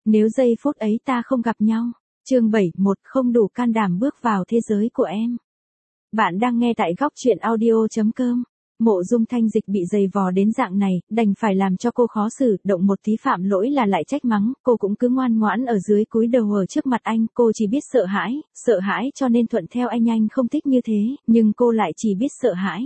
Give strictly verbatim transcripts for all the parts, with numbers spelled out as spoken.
Nếu giây phút ấy ta không gặp nhau. Chương bảy, một không đủ can đảm bước vào thế giới của em. Bạn đang nghe tại góc truyện audio chấm com. Mộ Dung Thanh Dịch bị giày vò đến dạng này, đành phải làm cho cô khó xử, động một tí phạm lỗi là lại trách mắng, cô cũng cứ ngoan ngoãn ở dưới cúi đầu ở trước mặt anh, cô chỉ biết sợ hãi, sợ hãi cho nên thuận theo anh anh không thích như thế, nhưng cô lại chỉ biết sợ hãi.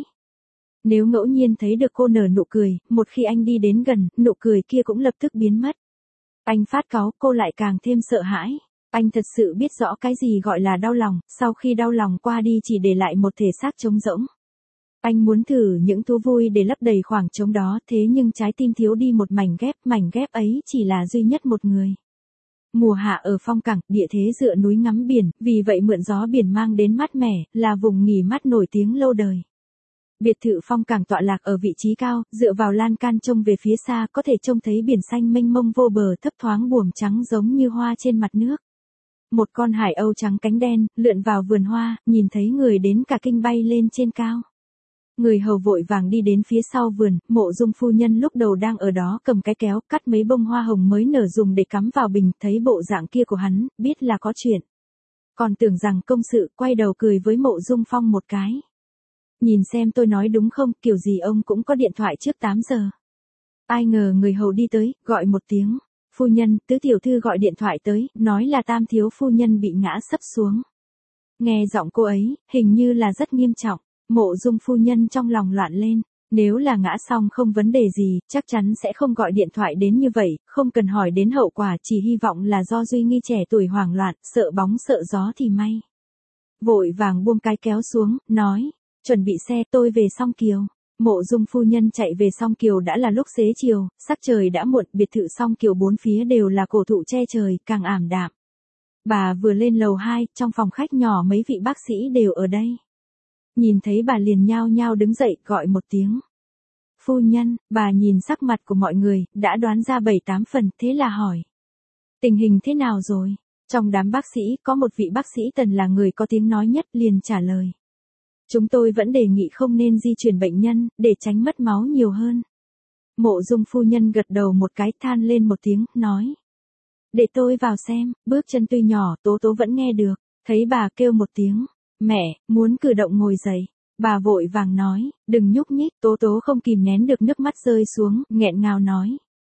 Nếu ngẫu nhiên thấy được cô nở nụ cười, một khi anh đi đến gần, nụ cười kia cũng lập tức biến mất. Anh phát cáu, cô lại càng thêm sợ hãi. Anh thật sự biết rõ cái gì gọi là đau lòng, sau khi đau lòng qua đi chỉ để lại một thể xác trống rỗng. Anh muốn thử những thú vui để lấp đầy khoảng trống đó, thế nhưng trái tim thiếu đi một mảnh ghép, mảnh ghép ấy chỉ là duy nhất một người. Mùa hạ ở Phong Cảng, địa thế dựa núi ngắm biển, vì vậy mượn gió biển mang đến mát mẻ, là vùng nghỉ mát nổi tiếng lâu đời. Biệt thự Phong Cảng tọa lạc ở vị trí cao, dựa vào lan can trông về phía xa có thể trông thấy biển xanh mênh mông vô bờ thấp thoáng buồm trắng giống như hoa trên mặt nước. Một con hải âu trắng cánh đen, lượn vào vườn hoa, nhìn thấy người đến cả kinh bay lên trên cao. Người hầu vội vàng đi đến phía sau vườn, Mộ Dung phu nhân lúc đầu đang ở đó cầm cái kéo, cắt mấy bông hoa hồng mới nở dùng để cắm vào bình, thấy bộ dạng kia của hắn, biết là có chuyện. Còn tưởng rằng công sự, quay đầu cười với Mộ Dung Phong một cái. Nhìn xem tôi nói đúng không, kiểu gì ông cũng có điện thoại trước tám giờ. Ai ngờ người hầu đi tới, gọi một tiếng. Phu nhân, tứ tiểu thư gọi điện thoại tới, nói là tam thiếu phu nhân bị ngã sấp xuống. Nghe giọng cô ấy, hình như là rất nghiêm trọng. Mộ Dung phu nhân trong lòng loạn lên. Nếu là ngã xong không vấn đề gì, chắc chắn sẽ không gọi điện thoại đến như vậy, không cần hỏi đến hậu quả, chỉ hy vọng là do Duy Nghi trẻ tuổi hoảng loạn, sợ bóng sợ gió thì may. Vội vàng buông cái kéo xuống, nói. Chuẩn bị xe, tôi về Song Kiều. Mộ Dung phu nhân chạy về Song Kiều đã là lúc xế chiều, sắc trời đã muộn, biệt thự Song Kiều bốn phía đều là cổ thụ che trời, càng ảm đạm. Bà vừa lên lầu hai, trong phòng khách nhỏ mấy vị bác sĩ đều ở đây. Nhìn thấy bà liền nhao nhao đứng dậy, gọi một tiếng. Phu nhân, bà nhìn sắc mặt của mọi người, đã đoán ra bảy tám phần, thế là hỏi. Tình hình thế nào rồi? Trong đám bác sĩ, có một vị bác sĩ Tần là người có tiếng nói nhất, liền trả lời. Chúng tôi vẫn đề nghị không nên di chuyển bệnh nhân, để tránh mất máu nhiều hơn. Mộ Dung phu nhân gật đầu một cái, than lên một tiếng, nói. Để tôi vào xem, bước chân tuy nhỏ, Tố Tố vẫn nghe được. Thấy bà kêu một tiếng, mẹ, muốn cử động ngồi dậy. Bà vội vàng nói, đừng nhúc nhích, Tố Tố không kìm nén được nước mắt rơi xuống, nghẹn ngào nói.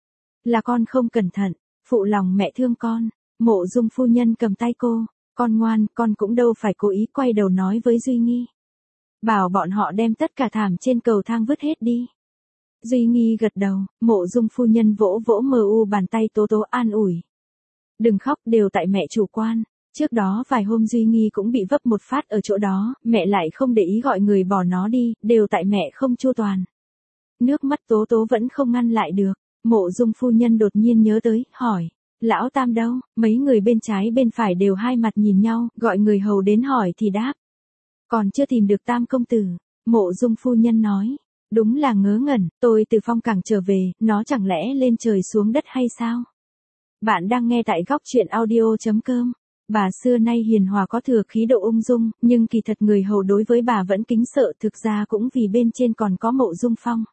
Là con không cẩn thận, phụ lòng mẹ thương con. Mộ Dung phu nhân cầm tay cô, con ngoan, con cũng đâu phải cố ý, quay đầu nói với Duy Nghi. Bảo bọn họ đem tất cả thảm trên cầu thang vứt hết đi. Duy Nghi gật đầu, Mộ Dung phu nhân vỗ vỗ mờ u bàn tay Tố Tố an ủi. Đừng khóc, đều tại mẹ chủ quan. Trước đó vài hôm Duy Nghi cũng bị vấp một phát ở chỗ đó, mẹ lại không để ý gọi người bỏ nó đi, đều tại mẹ không chu toàn. Nước mắt Tố Tố vẫn không ngăn lại được. Mộ Dung phu nhân đột nhiên nhớ tới, hỏi. Lão Tam đâu? Mấy người bên trái bên phải đều hai mặt nhìn nhau, gọi người hầu đến hỏi thì đáp. Còn chưa tìm được Tam công tử. Mộ Dung phu nhân nói. Đúng là ngớ ngẩn, tôi từ Phong Cảng trở về, nó chẳng lẽ lên trời xuống đất hay sao? Bạn đang nghe tại góc truyện audio chấm com. Bà xưa nay hiền hòa có thừa khí độ ung dung, nhưng kỳ thật người hầu đối với bà vẫn kính sợ, thực ra cũng vì bên trên còn có Mộ Dung Phong.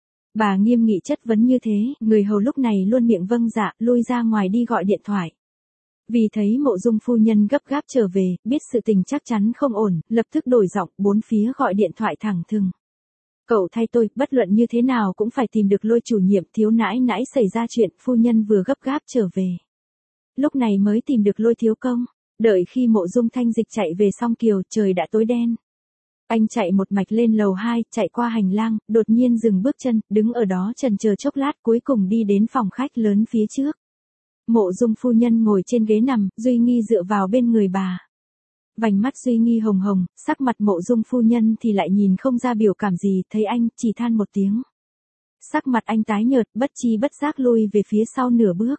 Bà nghiêm nghị chất vấn như thế, người hầu lúc này luôn miệng vâng dạ, lui ra ngoài đi gọi điện thoại. Vì thấy Mộ Dung phu nhân gấp gáp trở về, biết sự tình chắc chắn không ổn, lập tức đổi giọng, bốn phía gọi điện thoại thẳng thừng. Cậu thay tôi, bất luận như thế nào cũng phải tìm được Lôi chủ nhiệm, thiếu nãi nãi xảy ra chuyện, phu nhân vừa gấp gáp trở về. Lúc này mới tìm được Lôi thiếu công, đợi khi Mộ Dung Thanh Dịch chạy về Song Kiều, trời đã tối đen. Anh chạy một mạch lên lầu hai, chạy qua hành lang, đột nhiên dừng bước chân, đứng ở đó chần chờ chốc lát, cuối cùng đi đến phòng khách lớn phía trước. Mộ Dung phu nhân ngồi trên ghế nằm, Duy Nghi dựa vào bên người bà. Vành mắt Duy Nghi hồng hồng, sắc mặt Mộ Dung phu nhân thì lại nhìn không ra biểu cảm gì, thấy anh, chỉ than một tiếng. Sắc mặt anh tái nhợt, bất chi bất giác lui về phía sau nửa bước.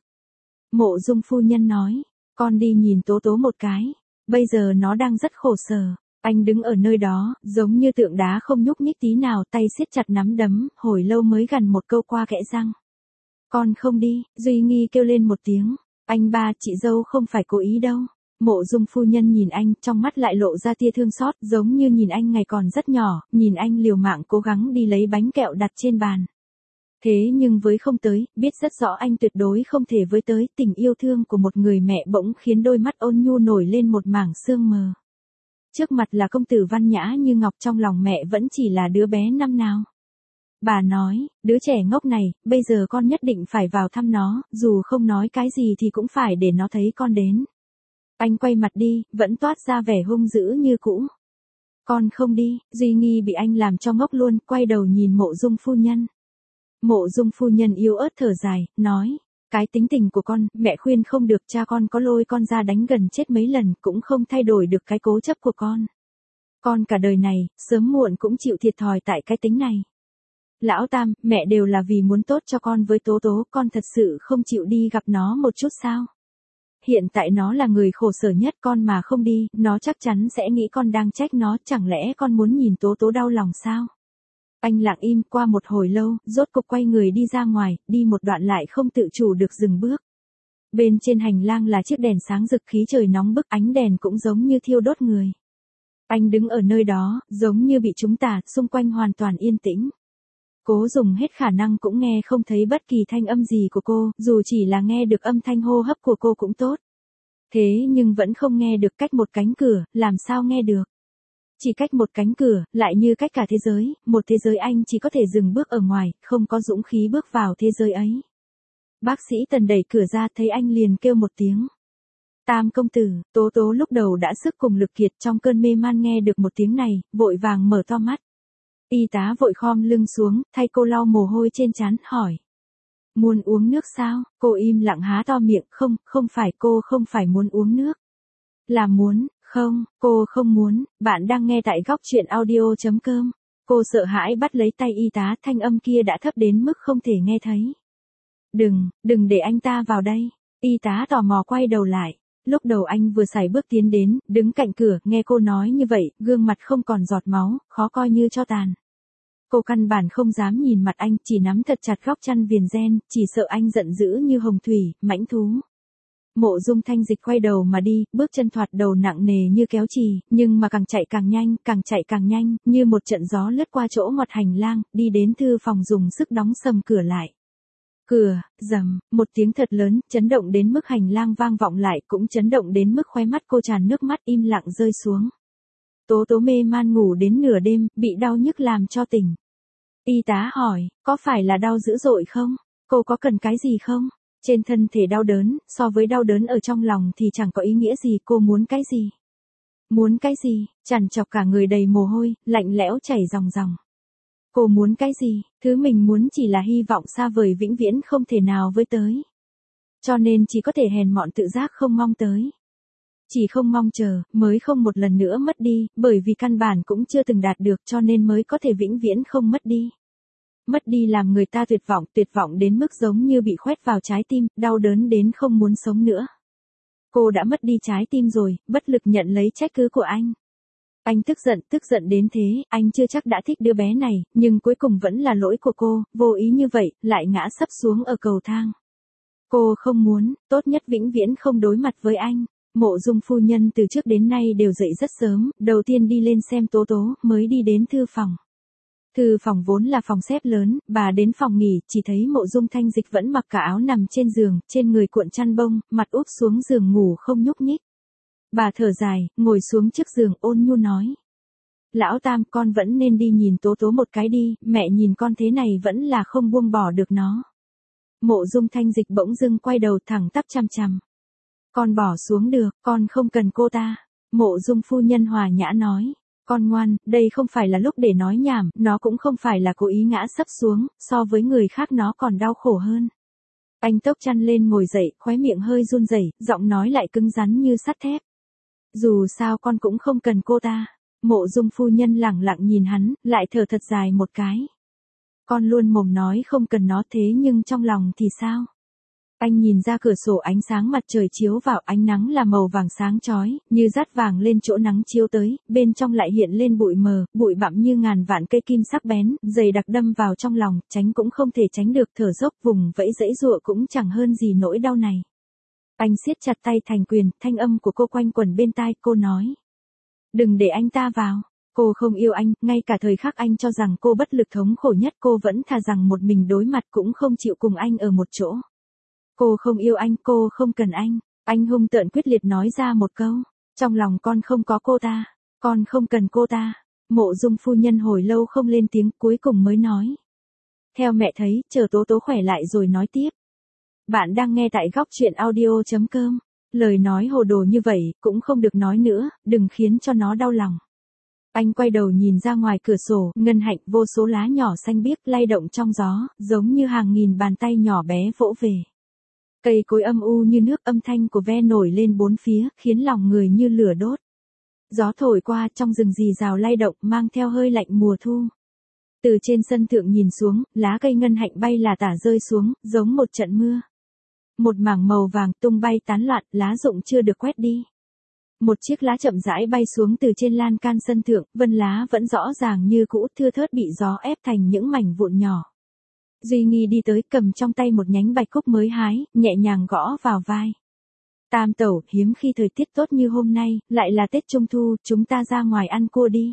Mộ Dung phu nhân nói, con đi nhìn Tố Tố một cái, bây giờ nó đang rất khổ sở. Anh đứng ở nơi đó, giống như tượng đá không nhúc nhích tí nào, tay siết chặt nắm đấm, hồi lâu mới gằn một câu qua kẽ răng. Con không đi, Duy Nghi kêu lên một tiếng. Anh ba, chị dâu không phải cố ý đâu. Mộ Dung phu nhân nhìn anh, trong mắt lại lộ ra tia thương xót, giống như nhìn anh ngày còn rất nhỏ, nhìn anh liều mạng cố gắng đi lấy bánh kẹo đặt trên bàn. Thế nhưng với không tới, biết rất rõ anh tuyệt đối không thể với tới, tình yêu thương của một người mẹ bỗng khiến đôi mắt ôn nhu nổi lên một mảng sương mờ. Trước mặt là công tử văn nhã như ngọc, trong lòng mẹ vẫn chỉ là đứa bé năm nào. Bà nói, đứa trẻ ngốc này, bây giờ con nhất định phải vào thăm nó, dù không nói cái gì thì cũng phải để nó thấy con đến. Anh quay mặt đi, vẫn toát ra vẻ hung dữ như cũ. Con không đi, Duy Nghi bị anh làm cho ngốc luôn, quay đầu nhìn Mộ Dung phu nhân. Mộ Dung phu nhân yếu ớt thở dài, nói, cái tính tình của con, mẹ khuyên không được, cha con có lôi con ra đánh gần chết mấy lần, cũng không thay đổi được cái cố chấp của con. Con cả đời này, sớm muộn cũng chịu thiệt thòi tại cái tính này. Lão Tam, mẹ đều là vì muốn tốt cho con với Tố Tố, con thật sự không chịu đi gặp nó một chút sao? Hiện tại nó là người khổ sở nhất, con mà không đi, nó chắc chắn sẽ nghĩ con đang trách nó, chẳng lẽ con muốn nhìn Tố Tố đau lòng sao? Anh lặng im qua một hồi lâu, rốt cục quay người đi ra ngoài, đi một đoạn lại không tự chủ được dừng bước. Bên trên hành lang là chiếc đèn sáng rực, khí trời nóng bức, ánh đèn cũng giống như thiêu đốt người. Anh đứng ở nơi đó, giống như bị trúng tà, xung quanh hoàn toàn yên tĩnh. Cố dùng hết khả năng cũng nghe không thấy bất kỳ thanh âm gì của cô, dù chỉ là nghe được âm thanh hô hấp của cô cũng tốt. Thế nhưng vẫn không nghe được, cách một cánh cửa, làm sao nghe được. Chỉ cách một cánh cửa, lại như cách cả thế giới, một thế giới anh chỉ có thể dừng bước ở ngoài, không có dũng khí bước vào thế giới ấy. Bác sĩ Tần đẩy cửa ra, thấy anh liền kêu một tiếng. Tam công tử. Tố Tố lúc đầu đã sức cùng lực kiệt, trong cơn mê man nghe được một tiếng này, vội vàng mở to mắt. Y tá vội khom lưng xuống, thay cô lau mồ hôi trên trán, hỏi. Muốn uống nước sao? Cô im lặng há to miệng, không, không phải, cô không phải muốn uống nước. Là muốn, không, cô không muốn. Bạn đang nghe tại góc truyện audio chấm com. Cô sợ hãi bắt lấy tay y tá, thanh âm kia đã thấp đến mức không thể nghe thấy. Đừng, đừng để anh ta vào đây. Y tá tò mò quay đầu lại. Lúc đầu anh vừa sải bước tiến đến, đứng cạnh cửa, nghe cô nói như vậy, gương mặt không còn giọt máu, khó coi như tro tàn. Cô căn bản không dám nhìn mặt anh, chỉ nắm thật chặt góc chăn viền ren, chỉ sợ anh giận dữ như hồng thủy, mãnh thú. Mộ Dung Thanh Dịch quay đầu mà đi, bước chân thoạt đầu nặng nề như kéo chì, nhưng mà càng chạy càng nhanh, càng chạy càng nhanh, như một trận gió lướt qua chỗ ngoặt hành lang, đi đến thư phòng dùng sức đóng sầm cửa lại. Cửa, rầm, một tiếng thật lớn, chấn động đến mức hành lang vang vọng lại, cũng chấn động đến mức khóe mắt cô tràn nước mắt im lặng rơi xuống. Tố Tố mê man ngủ đến nửa đêm, bị đau nhức làm cho tỉnh. Y tá hỏi, có phải là đau dữ dội không? Cô có cần cái gì không? Trên thân thể đau đớn, so với đau đớn ở trong lòng thì chẳng có ý nghĩa gì, cô muốn cái gì? Muốn cái gì? Trằn trọc cả người đầy mồ hôi, lạnh lẽo chảy ròng ròng. Cô muốn cái gì? Thứ mình muốn chỉ là hy vọng xa vời vĩnh viễn không thể nào với tới. Cho nên chỉ có thể hèn mọn tự giác không mong tới. Chỉ không mong chờ, mới không một lần nữa mất đi, bởi vì căn bản cũng chưa từng đạt được cho nên mới có thể vĩnh viễn không mất đi. Mất đi làm người ta tuyệt vọng, tuyệt vọng đến mức giống như bị khoét vào trái tim, đau đớn đến không muốn sống nữa. Cô đã mất đi trái tim rồi, bất lực nhận lấy trách cứ của anh. Anh tức giận, tức giận đến thế, anh chưa chắc đã thích đứa bé này, nhưng cuối cùng vẫn là lỗi của cô, vô ý như vậy, lại ngã sấp xuống ở cầu thang. Cô không muốn, tốt nhất vĩnh viễn không đối mặt với anh. Mộ Dung phu nhân từ trước đến nay đều dậy rất sớm, đầu tiên đi lên xem Tố Tố, mới đi đến thư phòng. Thư phòng vốn là phòng xếp lớn, bà đến phòng nghỉ, chỉ thấy Mộ Dung Thanh Dịch vẫn mặc cả áo nằm trên giường, trên người cuộn chăn bông, mặt úp xuống giường ngủ không nhúc nhích. Bà thở dài, ngồi xuống trước giường ôn nhu nói. Lão Tam, con vẫn nên đi nhìn Tố Tố một cái đi, mẹ nhìn con thế này vẫn là không buông bỏ được nó. Mộ Dung Thanh Dịch bỗng dưng quay đầu thẳng tắp chằm chằm. Con bỏ xuống được, con không cần cô ta. Mộ Dung phu nhân hòa nhã nói. Con ngoan, đây không phải là lúc để nói nhảm, nó cũng không phải là cố ý ngã sấp xuống, so với người khác nó còn đau khổ hơn. Anh tốc chăn lên ngồi dậy, khóe miệng hơi run rẩy, giọng nói lại cứng rắn như sắt thép. Dù sao con cũng không cần cô ta. Mộ Dung phu nhân lẳng lặng nhìn hắn, lại thở thật dài một cái. Con luôn mồm nói không cần nó thế nhưng trong lòng thì sao? Anh nhìn ra cửa sổ, ánh sáng mặt trời chiếu vào, ánh nắng là màu vàng sáng chói, như dát vàng lên chỗ nắng chiếu tới, bên trong lại hiện lên bụi mờ, bụi bặm như ngàn vạn cây kim sắc bén, dày đặc đâm vào trong lòng, tránh cũng không thể tránh được, thở dốc vùng vẫy dãy giụa cũng chẳng hơn gì nỗi đau này. Anh siết chặt tay thành quyền, thanh âm của cô quanh quẩn bên tai, cô nói. Đừng để anh ta vào. Cô không yêu anh, ngay cả thời khắc anh cho rằng cô bất lực thống khổ nhất cô vẫn thà rằng một mình đối mặt cũng không chịu cùng anh ở một chỗ. Cô không yêu anh, cô không cần anh. Anh hung tợn quyết liệt nói ra một câu. Trong lòng con không có cô ta. Con không cần cô ta. Mộ Dung phu nhân hồi lâu không lên tiếng cuối cùng mới nói. Theo mẹ thấy, chờ Tố Tố khỏe lại rồi nói tiếp. Bạn đang nghe tại góc truyện audio.com. Lời nói hồ đồ như vậy, cũng không được nói nữa, đừng khiến cho nó đau lòng. Anh quay đầu nhìn ra ngoài cửa sổ, ngân hạnh vô số lá nhỏ xanh biếc lay động trong gió, giống như hàng nghìn bàn tay nhỏ bé vỗ về. Cây cối âm u như nước, âm thanh của ve nổi lên bốn phía, khiến lòng người như lửa đốt. Gió thổi qua trong rừng rì rào lay động, mang theo hơi lạnh mùa thu. Từ trên sân thượng nhìn xuống, lá cây ngân hạnh bay là tả rơi xuống, giống một trận mưa. Một mảng màu vàng tung bay tán loạn, lá rụng chưa được quét đi. Một chiếc lá chậm rãi bay xuống từ trên lan can sân thượng, vân lá vẫn rõ ràng như cũ, thưa thớt bị gió ép thành những mảnh vụn nhỏ. Duy Nghi đi tới, cầm trong tay một nhánh bạch cúc mới hái, nhẹ nhàng gõ vào vai. Tam tẩu, hiếm khi thời tiết tốt như hôm nay, lại là Tết Trung Thu, chúng ta ra ngoài ăn cua đi.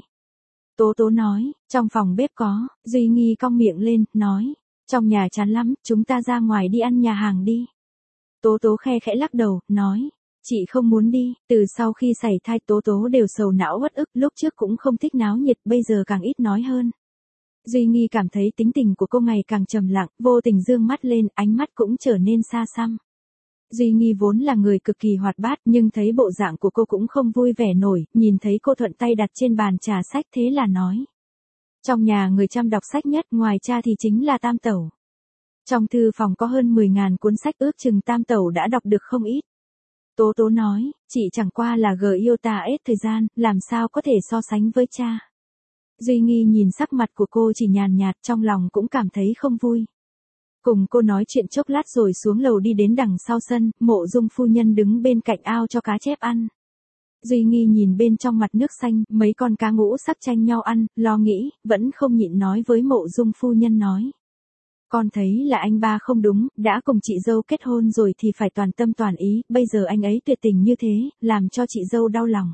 Tố Tố nói, trong phòng bếp có. Duy Nghi cong miệng lên, nói, trong nhà chán lắm, chúng ta ra ngoài đi ăn nhà hàng đi. Tố Tố khe khẽ lắc đầu, nói, chị không muốn đi. Từ sau khi sảy thai Tố Tố đều sầu não uất ức, lúc trước cũng không thích náo nhiệt, bây giờ càng ít nói hơn. Duy Nghi cảm thấy tính tình của cô ngày càng trầm lặng, vô tình dương mắt lên, ánh mắt cũng trở nên xa xăm. Duy Nghi vốn là người cực kỳ hoạt bát, nhưng thấy bộ dạng của cô cũng không vui vẻ nổi, nhìn thấy cô thuận tay đặt trên bàn trà sách thế là nói. Trong nhà người chăm đọc sách nhất ngoài cha thì chính là Tam tẩu. Trong thư phòng có hơn mười ngàn cuốn sách, ước chừng Tam tẩu đã đọc được không ít. Tố Tố nói, chị chẳng qua là gờ yêu ta hết thời gian, làm sao có thể so sánh với cha. Duy Nghi nhìn sắc mặt của cô chỉ nhàn nhạt, trong lòng cũng cảm thấy không vui. Cùng cô nói chuyện chốc lát rồi xuống lầu đi đến đằng sau sân, Mộ Dung phu nhân đứng bên cạnh ao cho cá chép ăn. Duy Nghi nhìn bên trong mặt nước xanh, mấy con cá ngũ sắc tranh nhau ăn, lo nghĩ, vẫn không nhịn nói với Mộ Dung phu nhân nói. Con thấy là anh ba không đúng, đã cùng chị dâu kết hôn rồi thì phải toàn tâm toàn ý, bây giờ anh ấy tuyệt tình như thế, làm cho chị dâu đau lòng.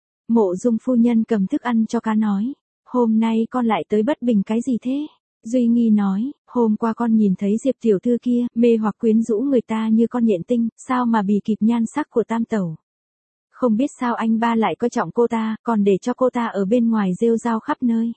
Mộ Dung phu nhân cầm thức ăn cho cá nói, hôm nay con lại tới bất bình cái gì thế? Duy Nghi nói, hôm qua con nhìn thấy Diệp tiểu thư kia, mê hoặc quyến rũ người ta như con nhện tinh, sao mà bì kịp nhan sắc của Tam tẩu. Không biết sao anh ba lại coi trọng cô ta, còn để cho cô ta ở bên ngoài rêu rao khắp nơi.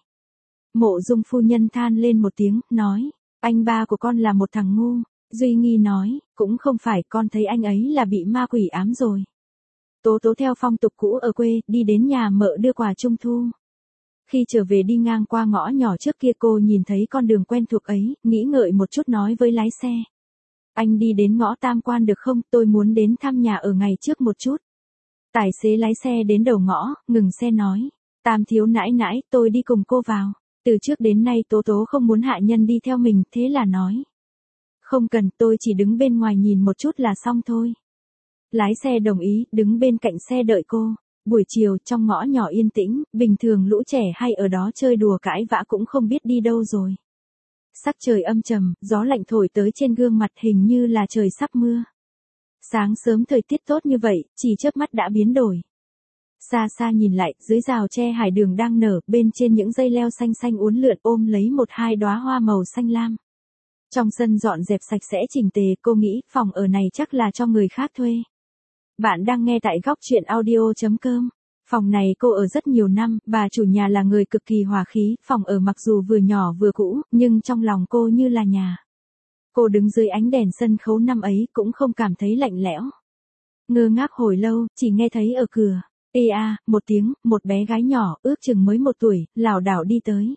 Mộ Dung phu nhân than lên một tiếng, nói, anh ba của con là một thằng ngu. Duy Nghi nói, cũng không phải, con thấy anh ấy là bị ma quỷ ám rồi. Tố Tố theo phong tục cũ ở quê, đi đến nhà mợ đưa quà trung thu. Khi trở về đi ngang qua ngõ nhỏ trước kia cô nhìn thấy con đường quen thuộc ấy, nghĩ ngợi một chút nói với lái xe. Anh đi đến ngõ Tam Quan được không, tôi muốn đến thăm nhà ở ngày trước một chút. Tài xế lái xe đến đầu ngõ, ngừng xe nói. Tam thiếu nãi nãi, tôi đi cùng cô vào. Từ trước đến nay Tố Tố không muốn hạ nhân đi theo mình, thế là nói. Không cần, tôi chỉ đứng bên ngoài nhìn một chút là xong thôi. Lái xe đồng ý, đứng bên cạnh xe đợi cô. Buổi chiều, trong ngõ nhỏ yên tĩnh, bình thường lũ trẻ hay ở đó chơi đùa cãi vã cũng không biết đi đâu rồi. Sắc trời âm trầm, gió lạnh thổi tới trên gương mặt hình như là trời sắp mưa. Sáng sớm thời tiết tốt như vậy, chỉ chớp mắt đã biến đổi. Xa xa nhìn lại, dưới rào tre hải đường đang nở, bên trên những dây leo xanh xanh uốn lượn ôm lấy một hai đóa hoa màu xanh lam. Trong sân dọn dẹp sạch sẽ chỉnh tề, cô nghĩ phòng ở này chắc là cho người khác thuê. Bạn đang nghe tại góc truyện audio.com. Phòng này cô ở rất nhiều năm, bà chủ nhà là người cực kỳ hòa khí, phòng ở mặc dù vừa nhỏ vừa cũ, nhưng trong lòng cô như là nhà. Cô đứng dưới ánh đèn sân khấu năm ấy cũng không cảm thấy lạnh lẽo. Ngơ ngác hồi lâu, chỉ nghe thấy ở cửa, ê a, một tiếng, một bé gái nhỏ, ước chừng mới một tuổi, lảo đảo đi tới.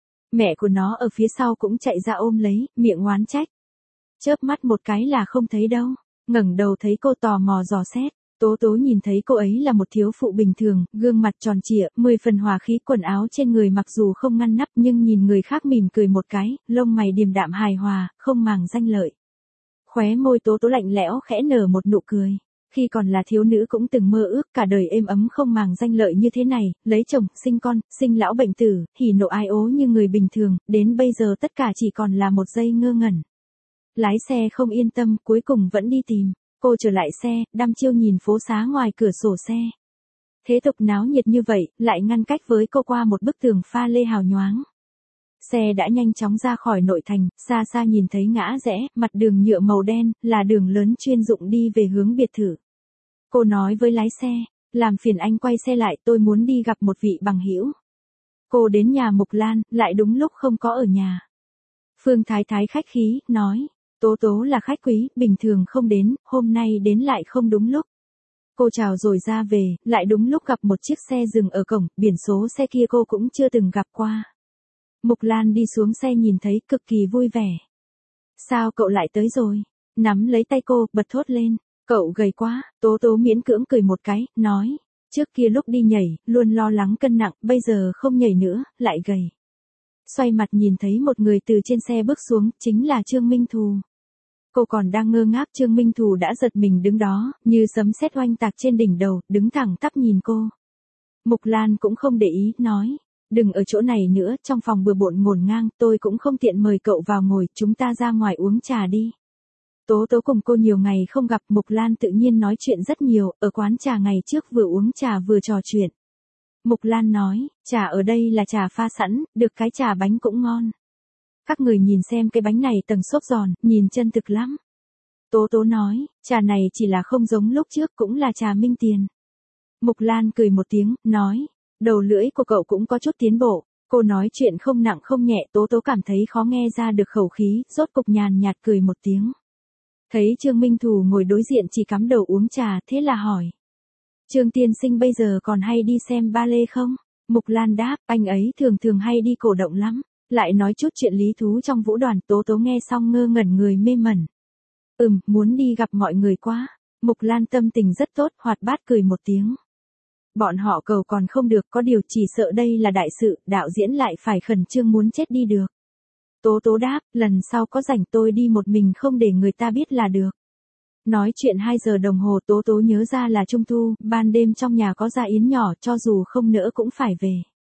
Mẹ của nó ở phía sau cũng chạy ra ôm lấy, miệng oán trách. Chớp mắt một cái là không thấy đâu. Ngẩng đầu thấy cô tò mò dò xét, Tố Tố nhìn thấy cô ấy là một thiếu phụ bình thường, gương mặt tròn trịa, mười phần hòa khí, quần áo trên người mặc dù không ngăn nắp nhưng nhìn người khác mỉm cười một cái, lông mày điềm đạm hài hòa, không màng danh lợi. Khóe môi Tố Tố lạnh lẽo khẽ nở một nụ cười. Khi còn là thiếu nữ cũng từng mơ ước cả đời êm ấm không màng danh lợi như thế này, lấy chồng, sinh con, sinh lão bệnh tử, hỉ nộ ai ố như người bình thường, đến bây giờ tất cả chỉ còn là một giây ngơ ngẩn. Lái xe không yên tâm, cuối cùng vẫn đi tìm. Cô trở lại xe, đăm chiêu nhìn phố xá ngoài cửa sổ xe. Thế tục náo nhiệt như vậy, lại ngăn cách với cô qua một bức tường pha lê hào nhoáng. Xe đã nhanh chóng ra khỏi nội thành, xa xa nhìn thấy ngã rẽ, mặt đường nhựa màu đen, là đường lớn chuyên dụng đi về hướng biệt thự. Cô nói với lái xe, làm phiền anh quay xe lại, tôi muốn đi gặp một vị bằng hữu. Cô đến nhà Mục Lan, lại đúng lúc không có ở nhà. Phương Thái Thái khách khí, nói, Tố Tố là khách quý, bình thường không đến, hôm nay đến lại không đúng lúc. Cô chào rồi ra về, lại đúng lúc gặp một chiếc xe dừng ở cổng, biển số xe kia cô cũng chưa từng gặp qua. Mục Lan đi xuống xe nhìn thấy cực kỳ vui vẻ. Sao cậu lại tới rồi? Nắm lấy tay cô, bật thốt lên. Cậu gầy quá, Tố Tố miễn cưỡng cười một cái, nói. Trước kia lúc đi nhảy, luôn lo lắng cân nặng, bây giờ không nhảy nữa, lại gầy. Xoay mặt nhìn thấy một người từ trên xe bước xuống, chính là Trương Minh Thù. Cô còn đang ngơ ngác, Trương Minh Thù đã giật mình đứng đó, như sấm sét oanh tạc trên đỉnh đầu, đứng thẳng tắp nhìn cô. Mục Lan cũng không để ý, nói. Đừng ở chỗ này nữa, trong phòng bừa bộn ngổn ngang, tôi cũng không tiện mời cậu vào ngồi, chúng ta ra ngoài uống trà đi. Tố Tố cùng cô nhiều ngày không gặp, Mục Lan tự nhiên nói chuyện rất nhiều, ở quán trà ngày trước vừa uống trà vừa trò chuyện. Mục Lan nói, trà ở đây là trà pha sẵn, được cái trà bánh cũng ngon. Các người nhìn xem cái bánh này tầng xốp giòn, nhìn chân thực lắm. Tố Tố nói, trà này chỉ là không giống lúc trước, cũng là trà Minh Tiền. Mục Lan cười một tiếng, nói, đầu lưỡi của cậu cũng có chút tiến bộ. Cô nói chuyện không nặng không nhẹ, Tố Tố cảm thấy khó nghe ra được khẩu khí, rốt cục nhàn nhạt cười một tiếng. Thấy Trương Minh Thù ngồi đối diện chỉ cắm đầu uống trà, thế là hỏi. Trương tiên sinh bây giờ còn hay đi xem ballet không? Mục Lan đáp, anh ấy thường thường hay đi cổ động lắm. Lại nói chút chuyện lý thú trong vũ đoàn, Tố Tố nghe xong ngơ ngẩn người mê mẩn. Ừm, muốn đi gặp mọi người quá. Mục Lan tâm tình rất tốt, hoạt bát cười một tiếng. Bọn họ cầu còn không được, có điều chỉ sợ đây là đại sự, đạo diễn lại phải khẩn trương muốn chết đi được. Tố Tố đáp, lần sau có rảnh tôi đi một mình không để người ta biết là được. Nói chuyện hai giờ đồng hồ, Tố Tố nhớ ra là Trung thu, ban đêm trong nhà có gia yến nhỏ, cho dù không nỡ cũng phải về.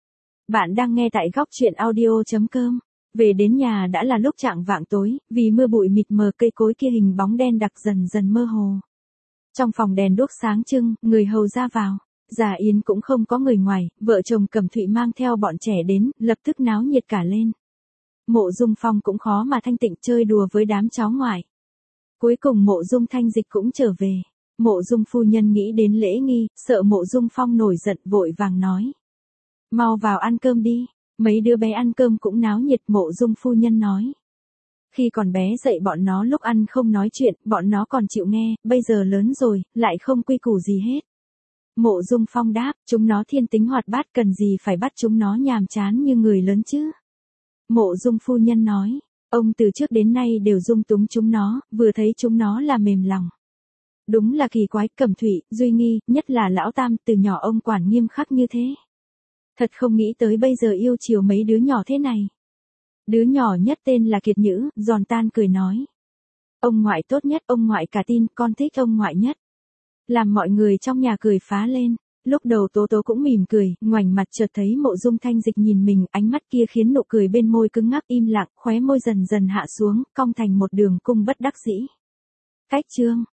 Bạn đang nghe tại góc truyện audio chấm com. Về đến nhà đã là lúc chạng vạng tối, vì mưa bụi mịt mờ cây cối kia hình bóng đen đặc dần dần mơ hồ. Trong phòng đèn đuốc sáng trưng, người hầu ra vào. Gia yến cũng không có người ngoài, vợ chồng Cẩm Thụy mang theo bọn trẻ đến, lập tức náo nhiệt cả lên. Mộ Dung Phong cũng khó mà thanh tịnh chơi đùa với đám cháu ngoại. Cuối cùng Mộ Dung Thanh Dịch cũng trở về. Mộ Dung phu nhân nghĩ đến lễ nghi, sợ Mộ Dung Phong nổi giận, vội vàng nói. Mau vào ăn cơm đi, mấy đứa bé ăn cơm cũng náo nhiệt, Mộ Dung phu nhân nói. Khi còn bé dạy bọn nó lúc ăn không nói chuyện, bọn nó còn chịu nghe, bây giờ lớn rồi, lại không quy củ gì hết. Mộ Dung Phong đáp, chúng nó thiên tính hoạt bát, cần gì phải bắt chúng nó nhàm chán như người lớn chứ. Mộ Dung phu nhân nói, ông từ trước đến nay đều dung túng chúng nó, vừa thấy chúng nó là mềm lòng. Đúng là kỳ quái, Cẩm Thụy, Duy Nghi, nhất là Lão Tam, từ nhỏ ông quản nghiêm khắc như thế. Thật không nghĩ tới bây giờ yêu chiều mấy đứa nhỏ thế này. Đứa nhỏ nhất tên là Kiệt Nhữ, giòn tan cười nói. Ông ngoại tốt nhất, ông ngoại cả tin, con thích ông ngoại nhất. Làm mọi người trong nhà cười phá lên. Lúc đầu Tố Tố cũng mỉm cười, ngoảnh mặt chợt thấy Mộ Dung Thanh Dịch nhìn mình, ánh mắt kia khiến nụ cười bên môi cứng ngắc im lặng, khóe môi dần dần hạ xuống, cong thành một đường cung bất đắc dĩ. Cách chương